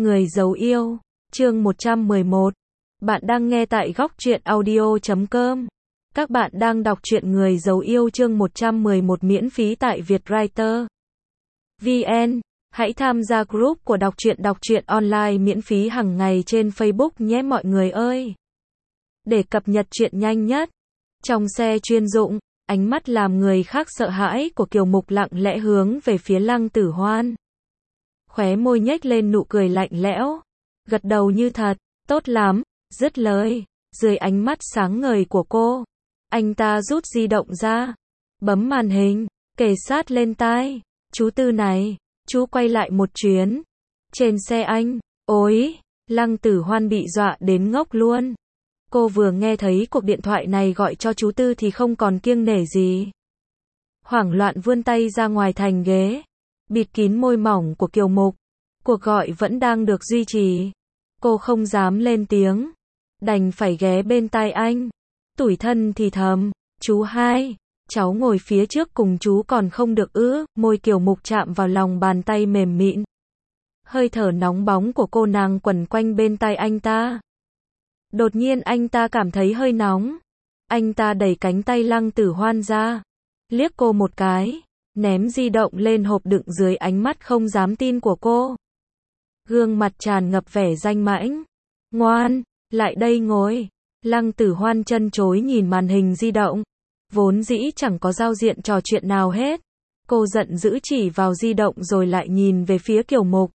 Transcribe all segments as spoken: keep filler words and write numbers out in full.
Người giấu yêu, chương một trăm mười một. Bạn đang nghe tại góc truyện audio chấm com. Các bạn đang đọc truyện Người giấu yêu chương một trăm mười một miễn phí tại Vietwriter. vê en. Hãy tham gia group của đọc truyện đọc truyện online miễn phí hàng ngày trên Facebook nhé mọi người ơi. Để cập nhật truyện nhanh nhất. Trong xe chuyên dụng, ánh mắt làm người khác sợ hãi của Kiều Mục lặng lẽ hướng về phía Lăng Tử Hoan. Khóe môi nhếch lên nụ cười lạnh lẽo, gật đầu như thật, tốt lắm, dứt lời, dưới ánh mắt sáng ngời của cô, anh ta rút di động ra, bấm màn hình, kề sát lên tai, chú Tư này, chú quay lại một chuyến, trên xe anh, ối, Lăng Tử Hoan bị dọa đến ngốc luôn. Cô vừa nghe thấy cuộc điện thoại này gọi cho chú Tư thì không còn kiêng nể gì. Hoảng loạn vươn tay ra ngoài thành ghế, bịt kín môi mỏng của Kiều Mục. Cuộc gọi vẫn đang được duy trì. Cô không dám lên tiếng, đành phải ghé bên tai anh, tủi thân thì thầm, chú hai, cháu ngồi phía trước cùng chú còn không được ư? Môi Kiều Mục chạm vào lòng bàn tay mềm mịn. Hơi thở nóng bóng của cô nàng quẩn quanh bên tai anh ta. Đột nhiên anh ta cảm thấy hơi nóng. Anh ta đẩy cánh tay Lăng Tử Hoan ra, liếc cô một cái, ném di động lên hộp đựng dưới ánh mắt không dám tin của cô. Gương mặt tràn ngập vẻ danh mãnh. Ngoan, lại đây ngồi. Lăng Tử Hoan chân chối nhìn màn hình di động. Vốn dĩ chẳng có giao diện trò chuyện nào hết. Cô giận dữ chỉ vào di động rồi lại nhìn về phía Kiều Mục.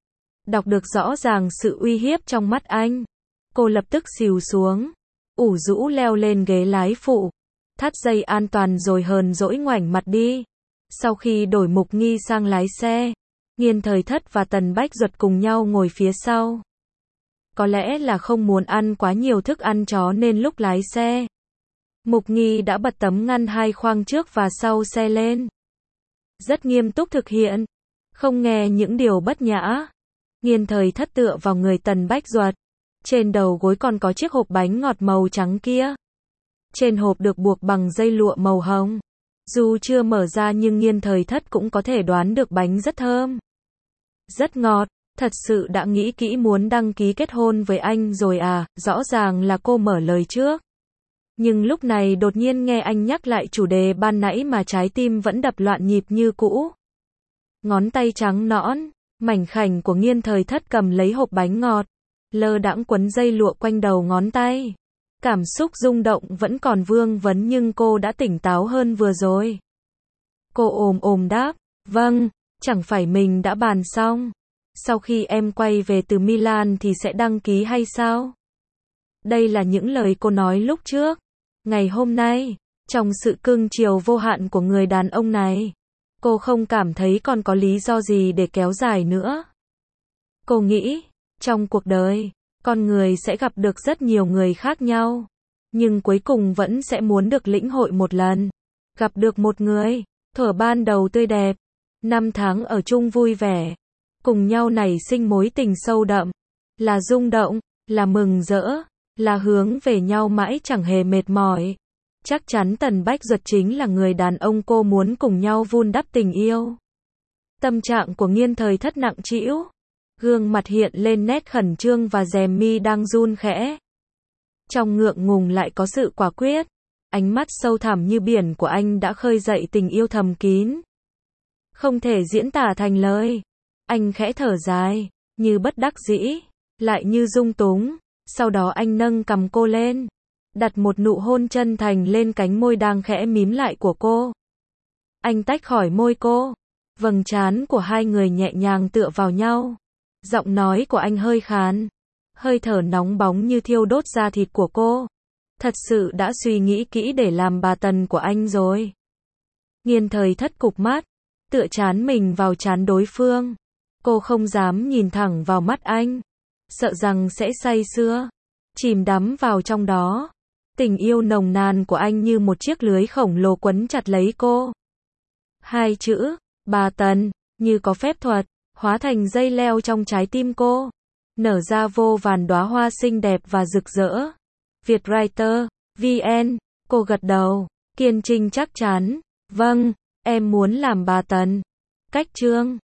Đọc được rõ ràng sự uy hiếp trong mắt anh. Cô lập tức xìu xuống, ủ rũ leo lên ghế lái phụ, thắt dây an toàn rồi hờn dỗi ngoảnh mặt đi. Sau khi đổi Mục Nghi sang lái xe, Nghiên Thời Thất và Tần Bách Duật cùng nhau ngồi phía sau. Có lẽ là không muốn ăn quá nhiều thức ăn chó nên lúc lái xe, Mục Nghi đã bật tấm ngăn hai khoang trước và sau xe lên. Rất nghiêm túc thực hiện, không nghe những điều bất nhã. Nghiên Thời Thất tựa vào người Tần Bách Duật. Trên đầu gối còn có chiếc hộp bánh ngọt màu trắng kia. Trên hộp được buộc bằng dây lụa màu hồng. Dù chưa mở ra nhưng Nghiên Thời Thất cũng có thể đoán được bánh rất thơm, rất ngọt. Thật sự đã nghĩ kỹ muốn đăng ký kết hôn với anh rồi à? Rõ ràng là cô mở lời trước. Nhưng lúc này đột nhiên nghe anh nhắc lại chủ đề ban nãy mà trái tim vẫn đập loạn nhịp như cũ. Ngón tay trắng nõn, mảnh khảnh của Nghiên Thời Thất cầm lấy hộp bánh ngọt, lơ đãng quấn dây lụa quanh đầu ngón tay. Cảm xúc rung động vẫn còn vương vấn nhưng cô đã tỉnh táo hơn vừa rồi. Cô ồm ồm đáp, vâng, chẳng phải mình đã bàn xong. Sau khi em quay về từ Milan thì sẽ đăng ký hay sao? Đây là những lời cô nói lúc trước. Ngày hôm nay, trong sự cưng chiều vô hạn của người đàn ông này, cô không cảm thấy còn có lý do gì để kéo dài nữa. Cô nghĩ, trong cuộc đời, con người sẽ gặp được rất nhiều người khác nhau, nhưng cuối cùng vẫn sẽ muốn được lĩnh hội một lần, gặp được một người, thuở ban đầu tươi đẹp, năm tháng ở chung vui vẻ, cùng nhau nảy sinh mối tình sâu đậm, là rung động, là mừng rỡ, là hướng về nhau mãi chẳng hề mệt mỏi. Chắc chắn Tần Bách Duật chính là người đàn ông cô muốn cùng nhau vun đắp tình yêu. Tâm trạng của Nghiên Thời Thất nặng trĩu. Gương mặt hiện lên nét khẩn trương và rèm mi đang run khẽ. Trong ngượng ngùng lại có sự quả quyết. Ánh mắt sâu thẳm như biển của anh đã khơi dậy tình yêu thầm kín. Không thể diễn tả thành lời. Anh khẽ thở dài, như bất đắc dĩ, lại như dung túng. Sau đó anh nâng cằm cô lên, đặt một nụ hôn chân thành lên cánh môi đang khẽ mím lại của cô. Anh tách khỏi môi cô. Vầng trán của hai người nhẹ nhàng tựa vào nhau. Giọng nói của anh hơi khàn, hơi thở nóng bóng như thiêu đốt da thịt của cô. Thật sự đã suy nghĩ kỹ để làm bà Tần của anh rồi. Nghiên Thời Thất cụp mắt, tựa trán mình vào trán đối phương. Cô không dám nhìn thẳng vào mắt anh, sợ rằng sẽ say sưa, chìm đắm vào trong đó. Tình yêu nồng nàn của anh như một chiếc lưới khổng lồ quấn chặt lấy cô. Hai chữ, bà Tần, như có phép thuật, hóa thành dây leo trong trái tim cô, nở ra vô vàn đóa hoa xinh đẹp và rực rỡ. Vietwriter, vê en, cô gật đầu, kiên trinh chắc chắn, vâng, em muốn làm bà Tần. Cách chương